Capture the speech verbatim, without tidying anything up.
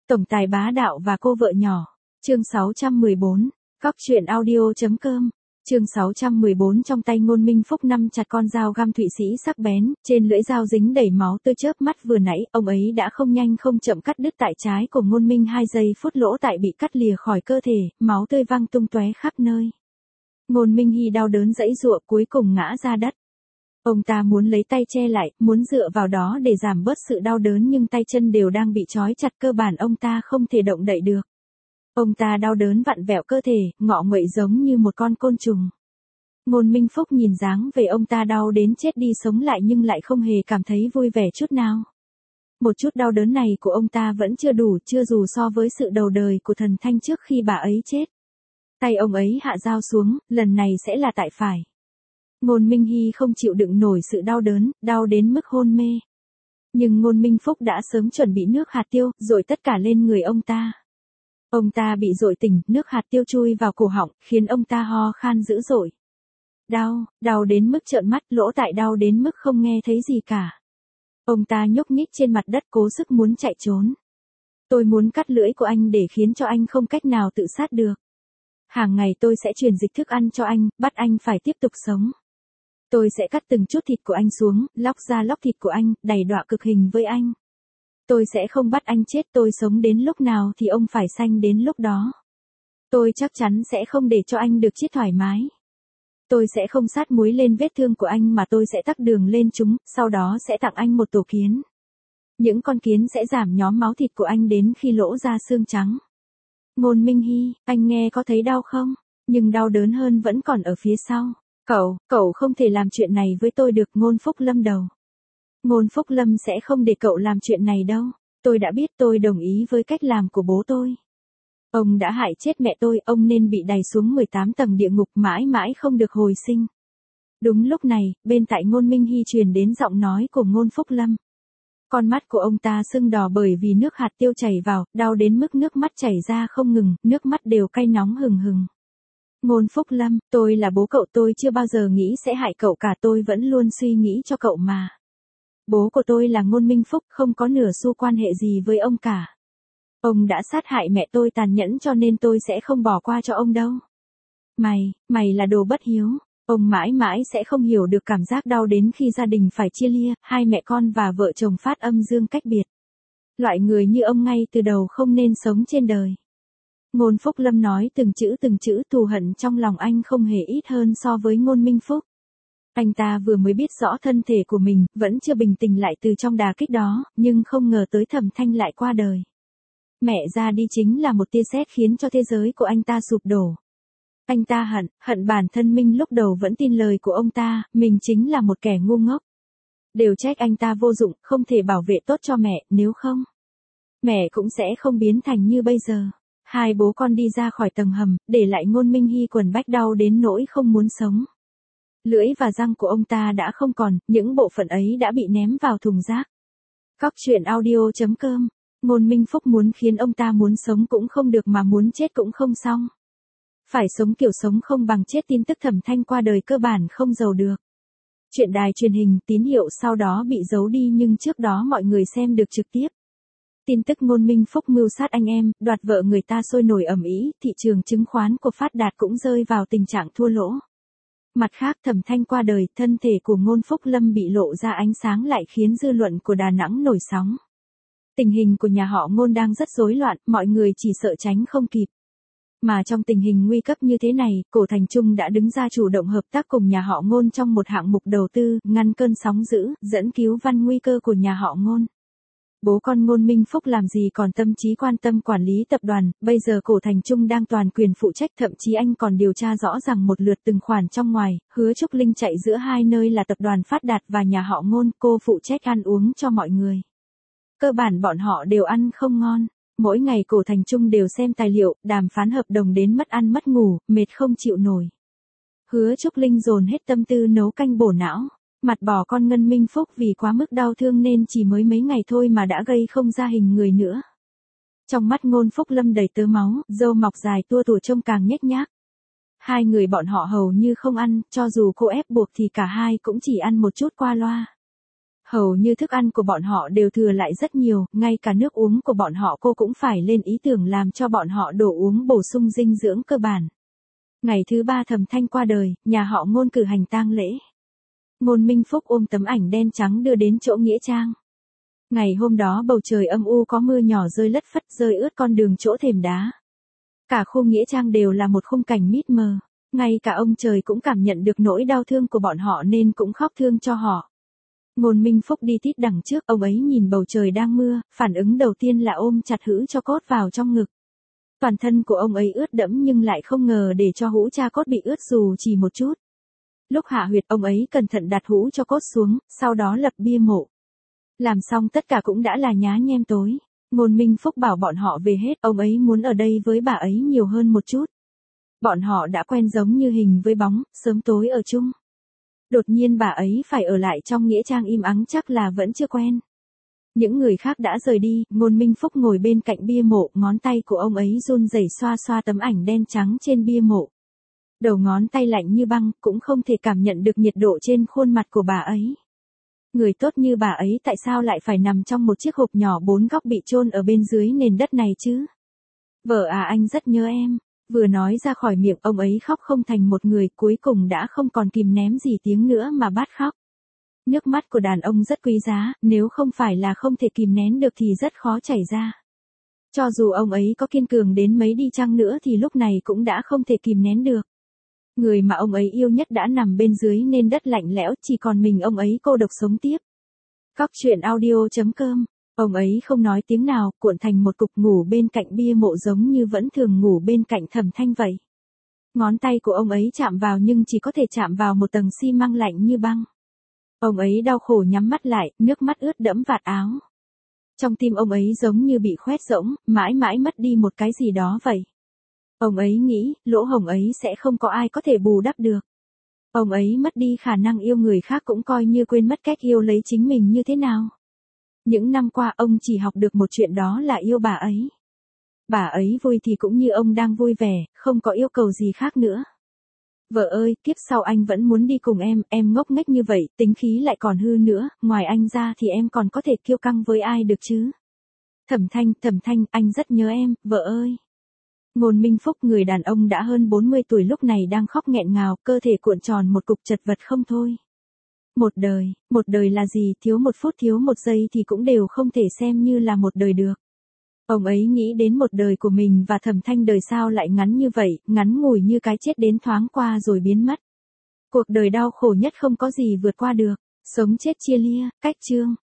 Tổng tài bá đạo và cô vợ nhỏ. Chương sáu trăm mười bốn. Cóc truyện audio.com. Chương sáu trăm mười bốn. Trong tay Ngôn Minh Phúc nắm chặt con dao găm Thụy Sĩ sắc bén, trên lưỡi dao dính đầy máu tươi. Chớp mắt vừa nãy, ông ấy đã không nhanh không chậm cắt đứt tại trái của Ngôn Minh. Hai giây phút lỗ tại bị cắt lìa khỏi cơ thể, máu tươi văng tung tóe khắp nơi. Ngôn Minh Hy đau đớn giãy giụa, cuối cùng ngã ra đất. Ông ta muốn lấy tay che lại, muốn dựa vào đó để giảm bớt sự đau đớn, nhưng tay chân đều đang bị trói chặt, cơ bản ông ta không thể động đậy được. Ông ta đau đớn vặn vẹo cơ thể, ngọ nguậy giống như một con côn trùng. Ngôn Minh Phúc nhìn dáng về ông ta đau đến chết đi sống lại nhưng lại không hề cảm thấy vui vẻ chút nào. Một chút đau đớn này của ông ta vẫn chưa đủ, chưa dù so với sự đầu đời của Thần Thanh trước khi bà ấy chết. Tay ông ấy hạ dao xuống, lần này sẽ là tại phải. Ngôn Minh Hy không chịu đựng nổi sự đau đớn, đau đến mức hôn mê. Nhưng Ngôn Minh Phúc đã sớm chuẩn bị nước hạt tiêu, dội tất cả lên người ông ta. Ông ta bị dội tỉnh, nước hạt tiêu chui vào cổ họng, khiến ông ta ho khan dữ dội. Đau, đau đến mức trợn mắt, lỗ tai đau đến mức không nghe thấy gì cả. Ông ta nhúc nhích trên mặt đất cố sức muốn chạy trốn. Tôi muốn cắt lưỡi của anh để khiến cho anh không cách nào tự sát được. Hàng ngày tôi sẽ truyền dịch thức ăn cho anh, bắt anh phải tiếp tục sống. Tôi sẽ cắt từng chút thịt của anh xuống, lóc ra lóc thịt của anh, đày đọa cực hình với anh. Tôi sẽ không bắt anh chết, tôi sống đến lúc nào thì ông phải sanh đến lúc đó. Tôi chắc chắn sẽ không để cho anh được chết thoải mái. Tôi sẽ không sát muối lên vết thương của anh mà tôi sẽ tắc đường lên chúng, sau đó sẽ tặng anh một tổ kiến. Những con kiến sẽ giảm nhóm máu thịt của anh đến khi lỗ ra xương trắng. Ngôn Minh Hy, anh nghe có thấy đau không? Nhưng đau đớn hơn vẫn còn ở phía sau. Cậu, cậu không thể làm chuyện này với tôi được. Ngôn Phúc Lâm đầu. Ngôn Phúc Lâm sẽ không để cậu làm chuyện này đâu. Tôi đã biết, tôi đồng ý với cách làm của bố tôi. Ông đã hại chết mẹ tôi, ông nên bị đày xuống mười tám tầng địa ngục mãi mãi không được hồi sinh. Đúng lúc này, bên tai Ngôn Minh Hy truyền đến giọng nói của Ngôn Phúc Lâm. Con mắt của ông ta sưng đỏ bởi vì nước hạt tiêu chảy vào, đau đến mức nước mắt chảy ra không ngừng, nước mắt đều cay nóng hừng hừng. Ngôn Phúc Lâm, tôi là bố cậu, tôi chưa bao giờ nghĩ sẽ hại cậu cả, tôi vẫn luôn suy nghĩ cho cậu mà. Bố của tôi là Ngôn Minh Phúc, không có nửa xu quan hệ gì với ông cả. Ông đã sát hại mẹ tôi tàn nhẫn cho nên tôi sẽ không bỏ qua cho ông đâu. Mày, mày là đồ bất hiếu. Ông mãi mãi sẽ không hiểu được cảm giác đau đến khi gia đình phải chia lia, hai mẹ con và vợ chồng phát âm dương cách biệt. Loại người như ông ngay từ đầu không nên sống trên đời. Ngôn Phúc Lâm nói từng chữ từng chữ, thù hận trong lòng anh không hề ít hơn so với Ngôn Minh Phúc. Anh ta vừa mới biết rõ thân thể của mình, vẫn chưa bình tĩnh lại từ trong đà kích đó, nhưng không ngờ tới Thẩm Thanh lại qua đời. Mẹ ra đi chính là một tia sét khiến cho thế giới của anh ta sụp đổ. Anh ta hận, hận bản thân mình lúc đầu vẫn tin lời của ông ta, mình chính là một kẻ ngu ngốc. Đều trách anh ta vô dụng, không thể bảo vệ tốt cho mẹ, nếu không, mẹ cũng sẽ không biến thành như bây giờ. Hai bố con đi ra khỏi tầng hầm, để lại Ngôn Minh Hy quần bách đau đến nỗi không muốn sống. Lưỡi và răng của ông ta đã không còn, những bộ phận ấy đã bị ném vào thùng rác. Cóc truyện audio.com. Ngôn Minh Phúc muốn khiến ông ta muốn sống cũng không được mà muốn chết cũng không xong. Phải sống kiểu sống không bằng chết. Tin tức Thẩm Thanh qua đời cơ bản không giấu được. Chuyện đài truyền hình, tín hiệu sau đó bị giấu đi nhưng trước đó mọi người xem được trực tiếp. Tin tức Ngôn Minh Phúc mưu sát anh em, đoạt vợ người ta sôi nổi ầm ĩ, thị trường chứng khoán của Phát Đạt cũng rơi vào tình trạng thua lỗ. Mặt khác, Thẩm Thanh qua đời, thân thể của Ngôn Phúc Lâm bị lộ ra ánh sáng lại khiến dư luận của Đà Nẵng nổi sóng. Tình hình của nhà họ Ngôn đang rất rối loạn, mọi người chỉ sợ tránh không kịp. Mà trong tình hình nguy cấp như thế này, Cổ Thành Trung đã đứng ra chủ động hợp tác cùng nhà họ Ngôn trong một hạng mục đầu tư, ngăn cơn sóng dữ, dẫn cứu van nguy cơ của nhà họ Ngôn. Bố con Ngôn Minh Phúc làm gì còn tâm trí quan tâm quản lý tập đoàn, bây giờ Cổ Thành Trung đang toàn quyền phụ trách, thậm chí anh còn điều tra rõ ràng một lượt từng khoản trong ngoài. Hứa Trúc Linh chạy giữa hai nơi là tập đoàn Phát Đạt và nhà họ Ngôn, cô phụ trách ăn uống cho mọi người. Cơ bản bọn họ đều ăn không ngon. Mỗi ngày Cổ Thành Trung đều xem tài liệu, đàm phán hợp đồng đến mất ăn mất ngủ, mệt không chịu nổi. Hứa Trúc Linh dồn hết tâm tư nấu canh bổ não. Mặt bỏ con Ngân Minh Phúc vì quá mức đau thương nên chỉ mới mấy ngày thôi mà đã gây không ra hình người nữa. Trong mắt Ngôn Phúc Lâm đầy tơ máu, râu mọc dài tua tủa trông càng nhếch nhác. Hai người bọn họ hầu như không ăn, cho dù cô ép buộc thì cả hai cũng chỉ ăn một chút qua loa. Hầu như thức ăn của bọn họ đều thừa lại rất nhiều, ngay cả nước uống của bọn họ cô cũng phải lên ý tưởng làm cho bọn họ đổ uống bổ sung dinh dưỡng cơ bản. Ngày thứ ba Thẩm Thanh qua đời, nhà họ Ngôn cử hành tang lễ. Ngôn Minh Phúc ôm tấm ảnh đen trắng đưa đến chỗ nghĩa trang. Ngày hôm đó bầu trời âm u có mưa nhỏ rơi lất phất rơi ướt con đường chỗ thềm đá. Cả khu nghĩa trang đều là một khung cảnh mịt mờ, ngay cả ông trời cũng cảm nhận được nỗi đau thương của bọn họ nên cũng khóc thương cho họ. Ngôn Minh Phúc đi tít đằng trước, ông ấy nhìn bầu trời đang mưa, phản ứng đầu tiên là ôm chặt Hữu Cho Cốt vào trong ngực. Toàn thân của ông ấy ướt đẫm nhưng lại không ngờ để cho Hữu Cha Cốt bị ướt dù chỉ một chút. Lúc hạ huyệt ông ấy cẩn thận đặt Hữu Cho Cốt xuống, sau đó lập bia mộ. Làm xong tất cả cũng đã là nhá nhem tối. Ngôn Minh Phúc bảo bọn họ về hết, ông ấy muốn ở đây với bà ấy nhiều hơn một chút. Bọn họ đã quen giống như hình với bóng, sớm tối ở chung. Đột nhiên bà ấy phải ở lại trong nghĩa trang im ắng chắc là vẫn chưa quen. Những người khác đã rời đi, Ngôn Minh Phúc ngồi bên cạnh bia mộ, ngón tay của ông ấy run rẩy xoa xoa tấm ảnh đen trắng trên bia mộ. Đầu ngón tay lạnh như băng, cũng không thể cảm nhận được nhiệt độ trên khuôn mặt của bà ấy. Người tốt như bà ấy tại sao lại phải nằm trong một chiếc hộp nhỏ bốn góc bị chôn ở bên dưới nền đất này chứ? Vợ à, anh rất nhớ em. Vừa nói ra khỏi miệng ông ấy khóc không thành một người, cuối cùng đã không còn kìm ném gì tiếng nữa mà bắt khóc. Nước mắt của đàn ông rất quý giá, nếu không phải là không thể kìm nén được thì rất khó chảy ra. Cho dù ông ấy có kiên cường đến mấy đi chăng nữa thì lúc này cũng đã không thể kìm nén được. Người mà ông ấy yêu nhất đã nằm bên dưới nền đất lạnh lẽo, chỉ còn mình ông ấy cô độc sống tiếp. Cóc truyện audio chấm com. Ông ấy không nói tiếng nào, cuộn thành một cục ngủ bên cạnh bia mộ giống như vẫn thường ngủ bên cạnh Thẩm Thanh vậy. Ngón tay của ông ấy chạm vào nhưng chỉ có thể chạm vào một tầng xi măng lạnh như băng. Ông ấy đau khổ nhắm mắt lại, nước mắt ướt đẫm vạt áo. Trong tim ông ấy giống như bị khoét rỗng, mãi mãi mất đi một cái gì đó vậy. Ông ấy nghĩ, lỗ hổng ấy sẽ không có ai có thể bù đắp được. Ông ấy mất đi khả năng yêu người khác cũng coi như quên mất cách yêu lấy chính mình như thế nào. Những năm qua ông chỉ học được một chuyện đó là yêu bà ấy. Bà ấy vui thì cũng như ông đang vui vẻ, không có yêu cầu gì khác nữa. Vợ ơi, kiếp sau anh vẫn muốn đi cùng em, em ngốc nghếch như vậy, tính khí lại còn hư nữa, ngoài anh ra thì em còn có thể kiêu căng với ai được chứ? Thẩm Thanh, Thẩm Thanh, anh rất nhớ em, vợ ơi. Ngôn Minh Phúc, người đàn ông đã hơn bốn mươi tuổi lúc này đang khóc nghẹn ngào, cơ thể cuộn tròn một cục chật vật không thôi. Một đời, một đời là gì, thiếu một phút thiếu một giây thì cũng đều không thể xem như là một đời được. Ông ấy nghĩ đến một đời của mình và Thẩm Thanh đời sao lại ngắn như vậy, ngắn ngủi như cái chết đến thoáng qua rồi biến mất. Cuộc đời đau khổ nhất không có gì vượt qua được, sống chết chia lia, cách chương.